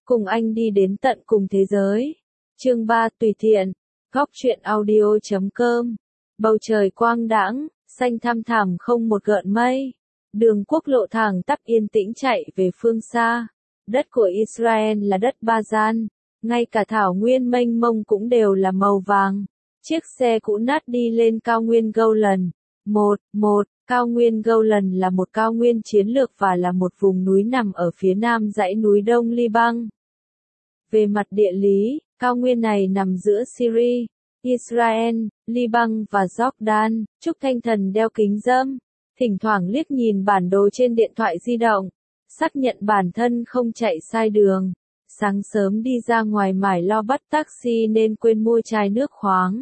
Cùng anh đi đến tận cùng thế giới. Chương 3 tùy tiện. Góc truyện audio.com. Bầu trời quang đãng, xanh thăm thẳm không một gợn mây. Đường quốc lộ thẳng tắp yên tĩnh chạy về phương xa. Đất của Israel là đất ba gian. Ngay cả thảo nguyên mênh mông cũng đều là màu vàng. Chiếc xe cũ nát đi lên cao nguyên Golan. Cao nguyên Golan là một cao nguyên chiến lược và là một vùng núi nằm ở phía nam dãy núi Đông Liban. Về mặt địa lý, cao nguyên này nằm giữa Syria, Israel, Liban và Jordan. Trúc Thanh Thần đeo kính râm, thỉnh thoảng liếc nhìn bản đồ trên điện thoại di động, xác nhận bản thân không chạy sai đường. Sáng sớm đi ra ngoài mải lo bắt taxi nên quên mua chai nước khoáng.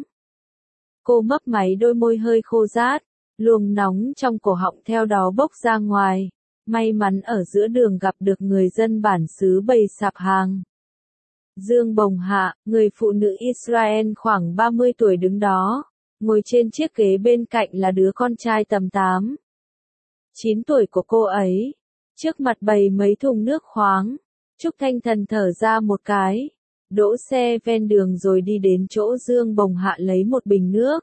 Cô mấp máy, đôi môi hơi khô rát, luồng nóng trong cổ họng theo đó bốc ra ngoài. May mắn ở giữa đường gặp được người dân bản xứ bày sạp hàng. Dương bồng hạ, người phụ nữ Israel khoảng 30 tuổi đứng đó, ngồi trên chiếc ghế bên cạnh là đứa con trai tầm 8, 9 tuổi của cô ấy. Trước mặt bày mấy thùng nước khoáng. Trúc Thanh Thần thở ra một cái, đỗ xe ven đường rồi đi đến chỗ Dương bồng hạ lấy một bình nước.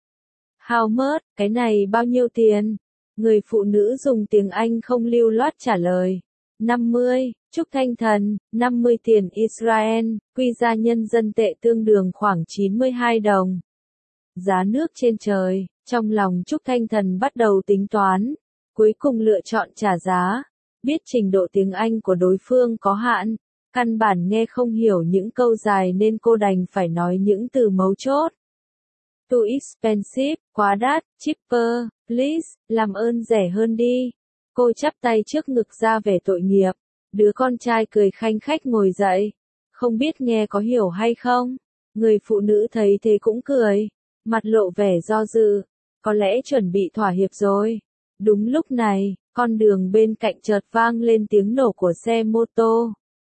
How much, cái này bao nhiêu tiền? Người phụ nữ dùng tiếng Anh không lưu loát trả lời. 50, Trúc Thanh Thần, 50 tiền Israel, quy ra nhân dân tệ tương đương khoảng 92 đồng. Giá nước trên trời, trong lòng Trúc Thanh Thần bắt đầu tính toán, cuối cùng lựa chọn trả giá. Biết trình độ tiếng Anh của đối phương có hạn, căn bản nghe không hiểu những câu dài nên cô đành phải nói những từ mấu chốt. Too expensive, quá đắt, cheaper, please, làm ơn rẻ hơn đi. Cô chắp tay trước ngực ra vẻ tội nghiệp. Đứa con trai cười khanh khách ngồi dậy. Không biết nghe có hiểu hay không? Người phụ nữ thấy thế cũng cười, mặt lộ vẻ do dự. Có lẽ chuẩn bị thỏa hiệp rồi. Đúng lúc này, con đường bên cạnh chợt vang lên tiếng nổ của xe mô tô.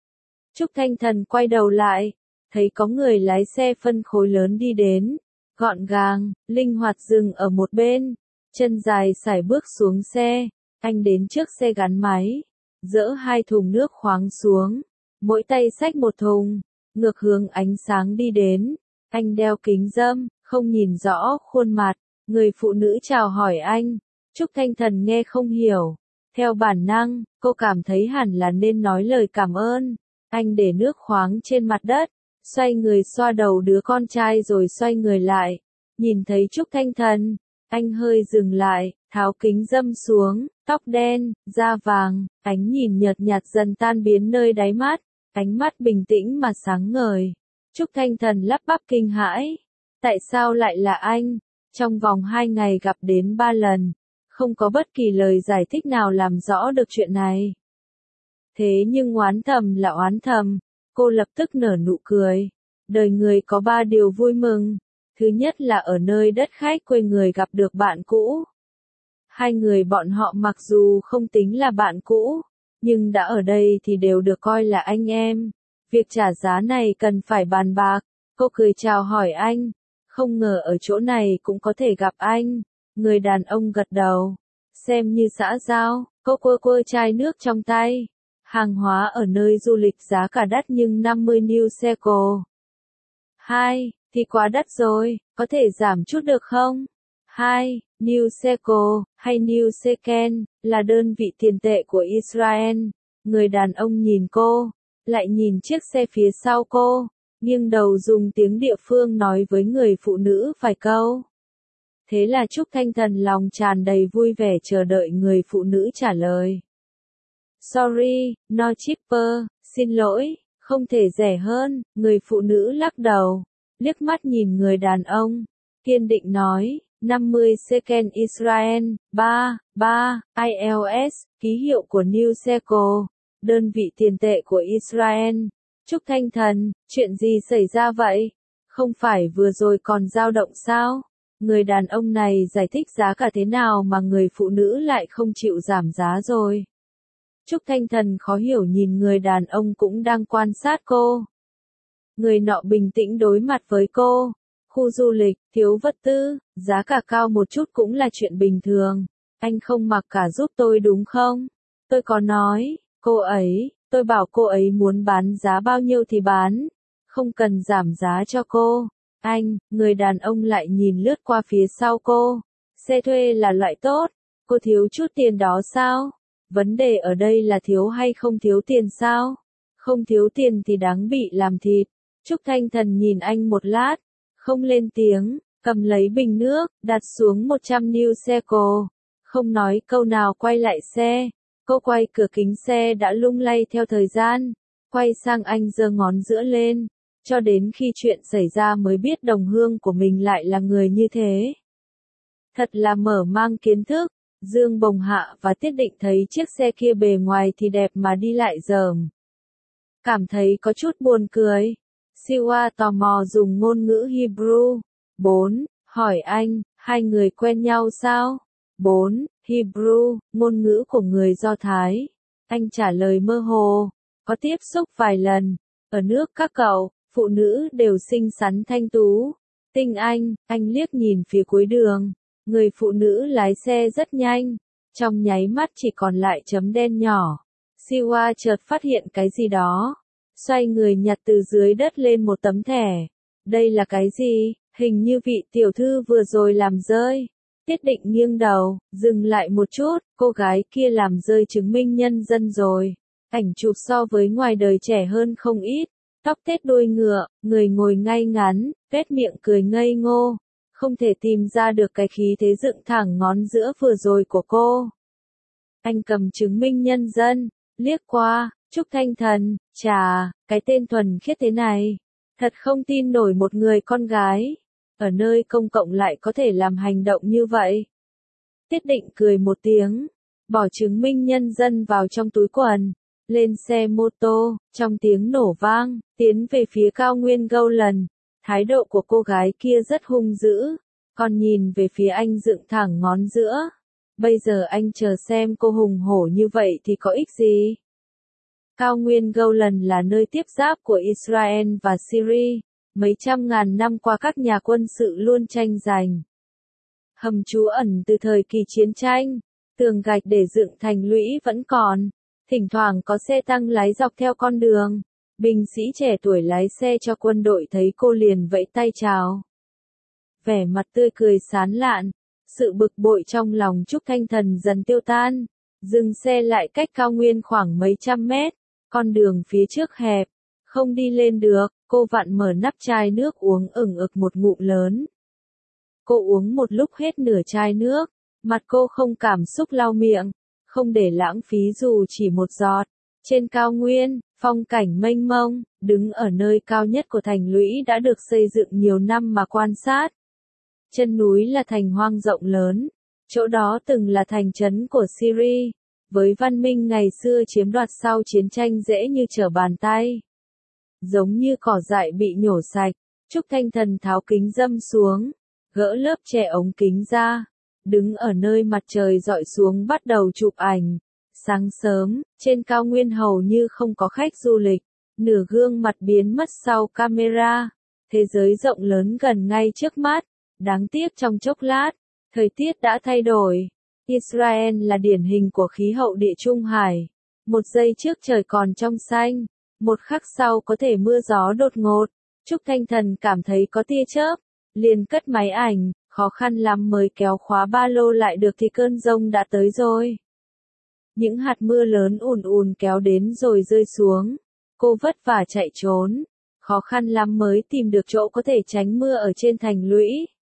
Trúc Thanh Thần quay đầu lại, thấy có người lái xe phân khối lớn đi đến, gọn gàng, linh hoạt dừng ở một bên, chân dài sải bước xuống xe. Anh đến trước xe gắn máy, dỡ 2 thùng nước khoáng xuống, mỗi tay xách một thùng, ngược hướng ánh sáng đi đến. Anh đeo kính râm, không nhìn rõ khuôn mặt. Người phụ nữ chào hỏi anh. Trúc Thanh Thần nghe không hiểu. Theo bản năng, cô cảm thấy hẳn là nên nói lời cảm ơn. Anh để nước khoáng trên mặt đất, xoay người xoa đầu đứa con trai rồi xoay người lại. Nhìn thấy Trúc Thanh Thần, anh hơi dừng lại, tháo kính râm xuống, tóc đen, da vàng, ánh nhìn nhợt nhạt dần tan biến nơi đáy mắt, ánh mắt bình tĩnh mà sáng ngời. Trúc Thanh Thần lắp bắp kinh hãi. Tại sao lại là anh? Trong vòng 2 ngày gặp đến 3 lần. Không có bất kỳ lời giải thích nào làm rõ được chuyện này. Thế nhưng oán thầm là oán thầm, cô lập tức nở nụ cười. Đời người có 3 điều vui mừng. Thứ nhất là ở nơi đất khách quê người gặp được bạn cũ. 2 người bọn họ mặc dù không tính là bạn cũ, nhưng đã ở đây thì đều được coi là anh em. Việc trả giá này cần phải bàn bạc. Cô cười chào hỏi anh. Không ngờ ở chỗ này cũng có thể gặp anh. Người đàn ông gật đầu. Xem như xã giao, cô quơ chai nước trong tay. Hàng hóa ở nơi du lịch giá cả đắt nhưng 50 new shekel. 2, thì quá đắt rồi, có thể giảm chút được không? 2, new shekel, hay new shekel, là đơn vị tiền tệ của Israel. Người đàn ông nhìn cô, lại nhìn chiếc xe phía sau cô, nghiêng đầu dùng tiếng địa phương nói với người phụ nữ vài câu. Thế là Trúc Thanh Thần lòng tràn đầy vui vẻ chờ đợi người phụ nữ trả lời. Sorry, no cheaper, xin lỗi, không thể rẻ hơn. Người phụ nữ lắc đầu, liếc mắt nhìn người đàn ông, kiên định nói, 50 shekel Israel, 3 ILS, ký hiệu của New Shekel, đơn vị tiền tệ của Israel. Trúc Thanh Thần, chuyện gì xảy ra vậy? Không phải vừa rồi còn dao động sao? Người đàn ông này giải thích giá cả thế nào mà người phụ nữ lại không chịu giảm giá rồi? Trúc Thanh Thần khó hiểu nhìn người đàn ông cũng đang quan sát cô. Người nọ bình tĩnh đối mặt với cô. Khu du lịch, thiếu vật tư, giá cả cao một chút cũng là chuyện bình thường. Anh không mặc cả giúp tôi đúng không? Tôi có nói, cô ấy, Tôi bảo cô ấy muốn bán giá bao nhiêu thì bán, không cần giảm giá cho cô. Anh, người đàn ông lại nhìn lướt qua phía sau cô. Xe thuê là loại tốt, cô thiếu chút tiền đó sao? Vấn đề ở đây là thiếu hay không thiếu tiền sao? Không thiếu tiền thì đáng bị làm thịt. Trúc Thanh Thần nhìn anh một lát, không lên tiếng, cầm lấy bình nước, đặt xuống 100 new xe cô. Không nói câu nào quay lại xe. Cô quay cửa kính xe đã lung lay theo thời gian. Quay sang anh giơ ngón giữa lên. Cho đến khi chuyện xảy ra mới biết đồng hương của mình lại là người như thế. Thật là mở mang kiến thức. Dương Bồng Hạ và Tiết Định thấy chiếc xe kia bề ngoài thì đẹp mà đi lại dởm. Cảm thấy có chút buồn cười. Siwa tò mò dùng ngôn ngữ Hebrew. 4. Hỏi anh, hai người quen nhau sao? 4. Hebrew, ngôn ngữ của người Do Thái. Anh trả lời mơ hồ. Có tiếp xúc vài lần. Ở nước các cậu, phụ nữ đều xinh xắn thanh tú. Tinh anh liếc nhìn phía cuối đường. Người phụ nữ lái xe rất nhanh. Trong nháy mắt chỉ còn lại chấm đen nhỏ. Siwa chợt phát hiện cái gì đó. Xoay người nhặt từ dưới đất lên một tấm thẻ. Đây là cái gì? Hình như vị tiểu thư vừa rồi làm rơi. Tiết Định nghiêng đầu, dừng lại một chút, cô gái kia làm rơi chứng minh nhân dân rồi. Ảnh chụp so với ngoài đời trẻ hơn không ít. Tóc tết đuôi ngựa, người ngồi ngay ngắn, tuét miệng cười ngây ngô. Không thể tìm ra được cái khí thế dựng thẳng ngón giữa vừa rồi của cô. Anh cầm chứng minh nhân dân, liếc qua, Trúc Thanh Thần, chà, cái tên thuần khiết thế này. Thật không tin nổi một người con gái. Ở nơi công cộng lại có thể làm hành động như vậy. Tiết Định cười một tiếng, bỏ chứng minh nhân dân vào trong túi quần, lên xe mô tô, trong tiếng nổ vang, tiến về phía cao nguyên Golan. Thái độ của cô gái kia rất hung dữ, còn nhìn về phía anh dựng thẳng ngón giữa. Bây giờ anh chờ xem cô hùng hổ như vậy thì có ích gì? Cao nguyên Golan là nơi tiếp giáp của Israel và Syria. Mấy trăm ngàn năm qua các nhà quân sự luôn tranh giành. Hầm trú ẩn từ thời kỳ chiến tranh, tường gạch để dựng thành lũy vẫn còn. Thỉnh thoảng có xe tăng lái dọc theo con đường. Binh sĩ trẻ tuổi lái xe cho quân đội thấy cô liền vẫy tay chào. Vẻ mặt tươi cười sán lạn. Sự bực bội trong lòng Trúc Thanh Thần dần tiêu tan. Dừng xe lại cách cao nguyên khoảng mấy trăm mét. Con đường phía trước hẹp. Không đi lên được, cô vặn mở nắp chai nước uống ửng ực một ngụm lớn. Cô uống một lúc hết nửa chai nước, mặt cô không cảm xúc lau miệng, không để lãng phí dù chỉ một giọt. Trên cao nguyên, phong cảnh mênh mông, đứng ở nơi cao nhất của thành lũy đã được xây dựng nhiều năm mà quan sát. Chân núi là thành hoang rộng lớn, chỗ đó từng là thành trấn của Syria, với văn minh ngày xưa chiếm đoạt sau chiến tranh dễ như trở bàn tay. Giống như cỏ dại bị nhổ sạch, Trúc Thanh Thần tháo kính râm xuống, gỡ lớp che ống kính ra, đứng ở nơi mặt trời dọi xuống bắt đầu chụp ảnh. Sáng sớm, trên cao nguyên hầu như không có khách du lịch, nửa gương mặt biến mất sau camera. Thế giới rộng lớn gần ngay trước mắt, đáng tiếc trong chốc lát, thời tiết đã thay đổi. Israel là điển hình của khí hậu địa Trung Hải. Một giây trước trời còn trong xanh, một khắc sau có thể mưa gió đột ngột. Trúc Thanh Thần cảm thấy có tia chớp, liền cất máy ảnh, khó khăn lắm mới kéo khóa ba lô lại được thì cơn giông đã tới rồi. Những hạt mưa lớn ùn ùn kéo đến rồi rơi xuống. Cô vất vả chạy trốn, khó khăn lắm mới tìm được chỗ có thể tránh mưa ở trên thành lũy.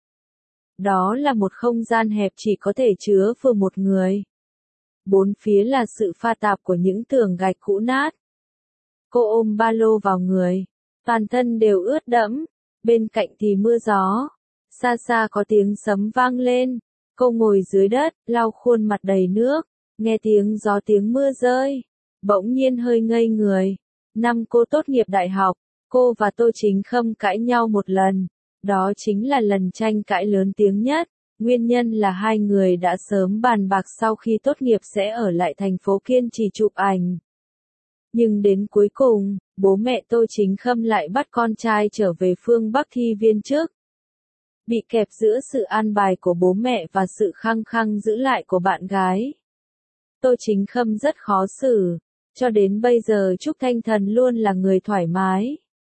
Đó là một không gian hẹp chỉ có thể chứa vừa một người. Bốn phía là sự pha tạp của những tường gạch cũ nát. Cô ôm ba lô vào người, toàn thân đều ướt đẫm, bên cạnh thì mưa gió. Xa xa có tiếng sấm vang lên, cô ngồi dưới đất, lau khuôn mặt đầy nước, nghe tiếng gió tiếng mưa rơi, bỗng nhiên hơi ngây người. Năm cô tốt nghiệp đại học, cô và Tô Chính Khâm cãi nhau một lần, đó chính là lần tranh cãi lớn tiếng nhất. Nguyên nhân là hai người đã sớm bàn bạc sau khi tốt nghiệp sẽ ở lại thành phố kiên trì chụp ảnh. Nhưng đến cuối cùng, bố mẹ Tô Chính Khâm lại bắt con trai trở về phương Bắc thi viên chức. Bị kẹp giữa sự an bài của bố mẹ và sự khăng khăng giữ lại của bạn gái. Tô Chính Khâm rất khó xử, Cho đến bây giờ Trúc Thanh Thần luôn là người thoải mái.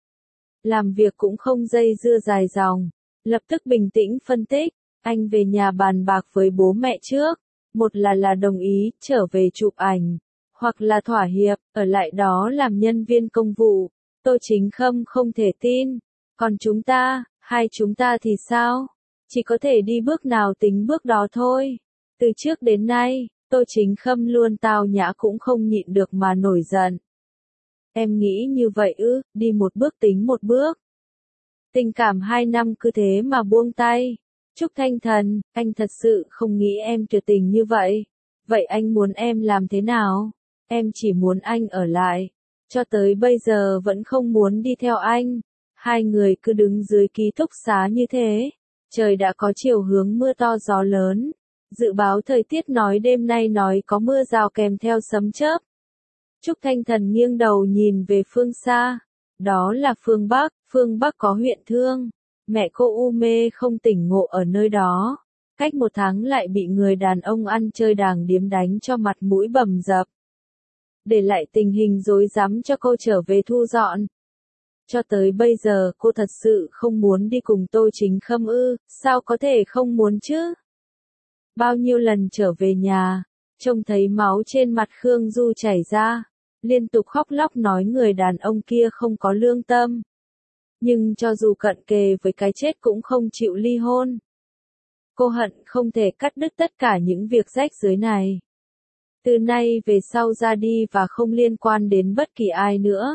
Làm việc cũng không dây dưa dài dòng, lập tức bình tĩnh phân tích, anh về nhà bàn bạc với bố mẹ trước, một là đồng ý trở về chụp ảnh, hoặc là thỏa hiệp, ở lại đó làm nhân viên công vụ. Tô Chính Khâm không thể tin, còn chúng ta, hai chúng ta thì sao? Chỉ có thể đi bước nào tính bước đó thôi. Từ trước đến nay, Tô Chính Khâm luôn tao nhã cũng không nhịn được mà nổi giận. Em nghĩ như vậy ư, đi một bước tính một bước. Tình cảm 2 năm cứ thế mà buông tay. Trúc Thanh Thần, anh thật sự không nghĩ em tuyệt tình như vậy. Vậy anh muốn em làm thế nào? Em chỉ muốn anh ở lại. Cho tới bây giờ vẫn không muốn đi theo anh. Hai người cứ đứng dưới ký túc xá như thế. Trời đã có chiều hướng mưa to gió lớn. Dự báo thời tiết nói đêm nay nói có mưa rào kèm theo sấm chớp. Trúc Thanh Thần nghiêng đầu nhìn về phương xa. Đó là phương Bắc có huyện Thương. Mẹ cô u mê không tỉnh ngộ ở nơi đó. Cách 1 tháng lại bị người đàn ông ăn chơi đàng điếm đánh cho mặt mũi bầm dập. Để lại tình hình rối rắm cho cô trở về thu dọn. Cho tới bây giờ cô thật sự không muốn đi cùng Tô Chính Khâm ư, sao có thể không muốn chứ? Bao nhiêu lần trở về nhà, trông thấy máu trên mặt Khương Du chảy ra, liên tục khóc lóc nói người đàn ông kia không có lương tâm. Nhưng cho dù cận kề với cái chết cũng không chịu ly hôn. Cô hận không thể cắt đứt tất cả những việc rách rưới này. Từ nay về sau ra đi và không liên quan đến bất kỳ ai nữa.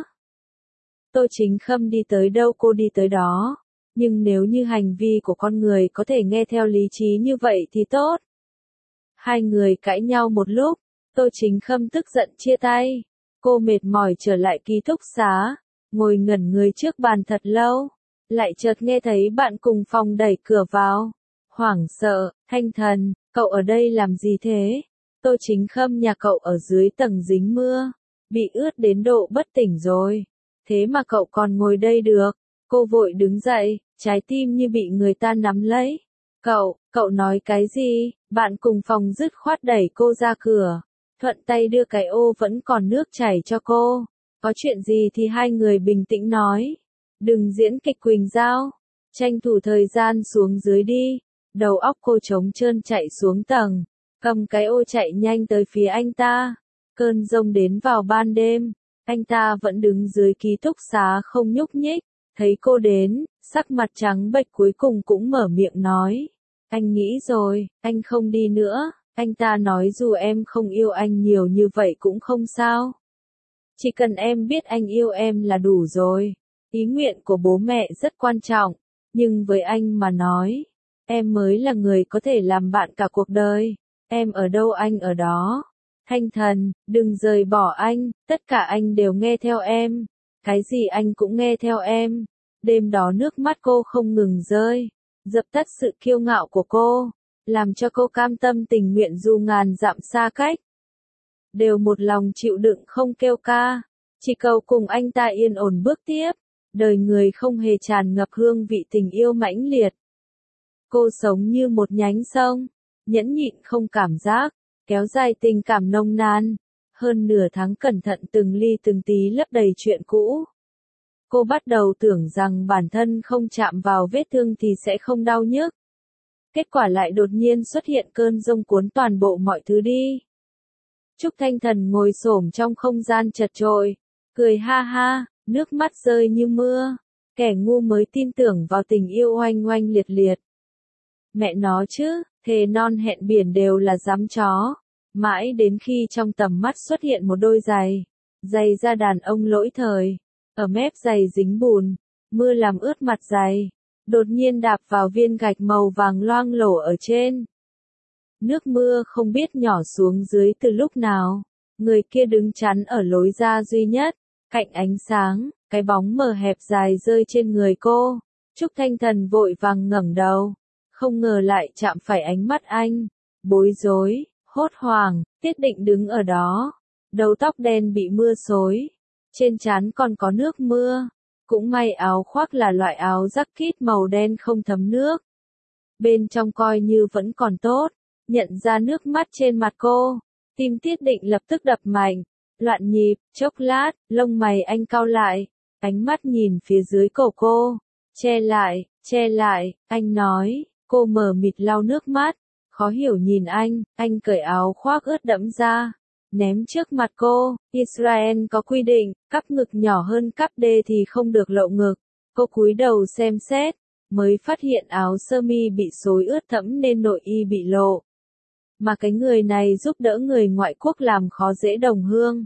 Tô Chính Khâm đi tới đâu cô đi tới đó. Nhưng nếu như hành vi của con người có thể nghe theo lý trí như vậy thì tốt. Hai người cãi nhau một lúc, Tô Chính Khâm tức giận chia tay. Cô mệt mỏi trở lại ký túc xá, ngồi ngẩn người trước bàn thật lâu. Lại chợt nghe thấy bạn cùng phòng đẩy cửa vào. Hoảng sợ, Thanh Thần, cậu ở đây làm gì thế? Tô Chính Khâm nhà cậu ở dưới tầng dính mưa, bị ướt đến độ bất tỉnh rồi. Thế mà cậu còn ngồi đây được. Cô vội đứng dậy, trái tim như bị người ta nắm lấy. Cậu nói cái gì? Bạn cùng phòng dứt khoát đẩy cô ra cửa. Thuận tay đưa cái ô vẫn còn nước chảy cho cô. Có chuyện gì thì hai người bình tĩnh nói. Đừng diễn kịch Quỳnh Giao. Tranh thủ thời gian xuống dưới đi. Đầu óc cô trống trơn chạy xuống tầng. Cầm cái ô chạy nhanh tới phía anh ta. Cơn giông đến vào ban đêm. Anh ta vẫn đứng dưới ký túc xá không nhúc nhích. Thấy cô đến, sắc mặt trắng bệch cuối cùng cũng mở miệng nói. Anh nghĩ rồi, anh không đi nữa. Anh ta nói dù em không yêu anh nhiều như vậy cũng không sao. Chỉ cần em biết anh yêu em là đủ rồi. Ý nguyện của bố mẹ rất quan trọng. Nhưng với anh mà nói, em mới là người có thể làm bạn cả cuộc đời. Em ở đâu anh ở đó. Thanh Thần, đừng rời bỏ anh, tất cả anh đều nghe theo em. Cái gì anh cũng nghe theo em. Đêm đó nước mắt cô không ngừng rơi, dập tắt sự kiêu ngạo của cô, làm cho cô cam tâm tình nguyện dù ngàn dặm xa cách. Đều một lòng chịu đựng không kêu ca, chỉ cầu cùng anh ta yên ổn bước tiếp. Đời người không hề tràn ngập hương vị tình yêu mãnh liệt. Cô sống như một nhánh sông, nhẫn nhịn không cảm giác, kéo dài tình cảm nồng nàn. Hơn nửa tháng cẩn thận từng ly từng tí lấp đầy chuyện cũ. Cô bắt đầu tưởng rằng bản thân không chạm vào vết thương thì sẽ không đau nhức. Kết quả lại đột nhiên xuất hiện cơn giông cuốn toàn bộ mọi thứ đi. Trúc Thanh Thần ngồi xổm trong không gian chật chội, cười ha ha, nước mắt rơi như mưa. Kẻ ngu mới tin tưởng vào tình yêu oanh oanh liệt liệt. Mẹ nó chứ, thề non hẹn biển đều là dám chó. Mãi đến khi trong tầm mắt xuất hiện một đôi giày. Giày da đàn ông lỗi thời. Ở mép giày dính bùn. Mưa làm ướt mặt giày. Đột nhiên đạp vào viên gạch màu vàng loang lổ ở trên. Nước mưa không biết nhỏ xuống dưới từ lúc nào. Người kia đứng chắn ở lối ra duy nhất. Cạnh ánh sáng, cái bóng mờ hẹp dài rơi trên người cô. Trúc Thanh Thần vội vàng ngẩng đầu. Không ngờ lại chạm phải ánh mắt anh. Bối rối, hốt hoảng, Tiết Định đứng ở đó. Đầu tóc đen bị mưa xối. Trên trán còn có nước mưa. Cũng may áo khoác là loại áo jacket màu đen không thấm nước. Bên trong coi như vẫn còn tốt. Nhận ra nước mắt trên mặt cô. Tim Tiết Định lập tức đập mạnh. Loạn nhịp, chốc lát, lông mày anh cau lại, ánh mắt nhìn phía dưới cổ cô. Che lại, anh nói, cô mờ mịt lau nước mắt, khó hiểu nhìn anh cởi áo khoác ướt đẫm ra, ném trước mặt cô. Israel có quy định, cắp ngực nhỏ hơn cắp đê thì không được lộ ngực. Cô cúi đầu xem xét, mới phát hiện áo sơ mi bị xối ướt thẫm nên nội y bị lộ. Mà cái người này giúp đỡ người ngoại quốc làm khó dễ đồng hương.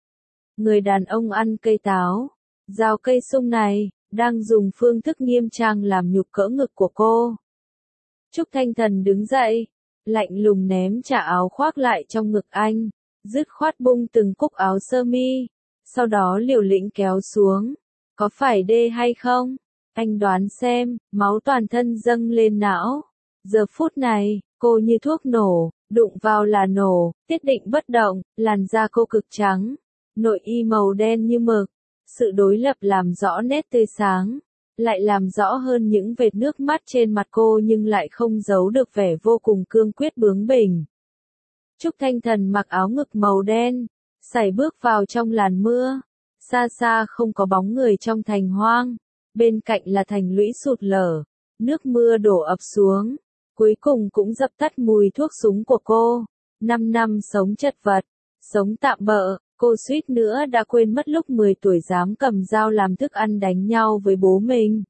Người đàn ông ăn cây táo, dao cây sung này, đang dùng phương thức nghiêm trang làm nhục cỡ ngực của cô. Trúc Thanh Thần đứng dậy, lạnh lùng ném trả áo khoác lại trong ngực anh, dứt khoát bung từng cúc áo sơ mi, sau đó liều lĩnh kéo xuống. Có phải đê hay không? Anh đoán xem, máu toàn thân dâng lên não. Giờ phút này, cô như thuốc nổ, đụng vào là nổ, tiết định bất động, làn da cô cực trắng, nội y màu đen như mực. Sự đối lập làm rõ nét tươi sáng, lại làm rõ hơn những vệt nước mắt trên mặt cô nhưng lại không giấu được vẻ vô cùng cương quyết bướng bỉnh. Trúc Thanh Thần mặc áo ngực màu đen, sải bước vào trong làn mưa. Xa xa không có bóng người trong thành hoang, bên cạnh là thành lũy sụt lở, nước mưa đổ ập xuống, cuối cùng cũng dập tắt mùi thuốc súng của cô. 5 năm sống chật vật, sống tạm bợ, cô suýt nữa đã quên mất lúc 10 tuổi dám cầm dao làm thức ăn đánh nhau với bố mình.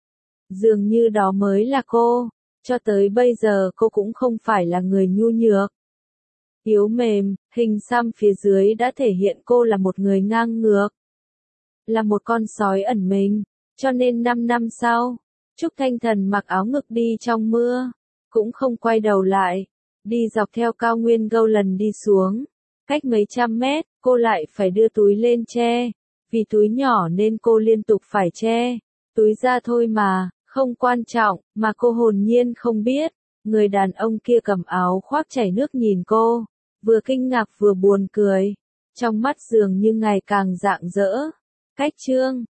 Dường như đó mới là cô, cho tới bây giờ cô cũng không phải là người nhu nhược, yếu mềm. Hình xăm phía dưới đã thể hiện cô là một người ngang ngược, là một con sói ẩn mình. Cho nên 5 năm sau, Trúc Thanh Thần mặc áo ngực đi trong mưa, cũng không quay đầu lại, đi dọc theo cao nguyên Golan đi xuống. Cách mấy trăm mét, cô lại phải đưa túi lên che, vì túi nhỏ nên cô liên tục phải che. Túi ra thôi mà, không quan trọng, mà cô hồn nhiên không biết. Người đàn ông kia cầm áo khoác chảy nước nhìn cô, vừa kinh ngạc vừa buồn cười, trong mắt dường như ngày càng rạng rỡ. Cách chương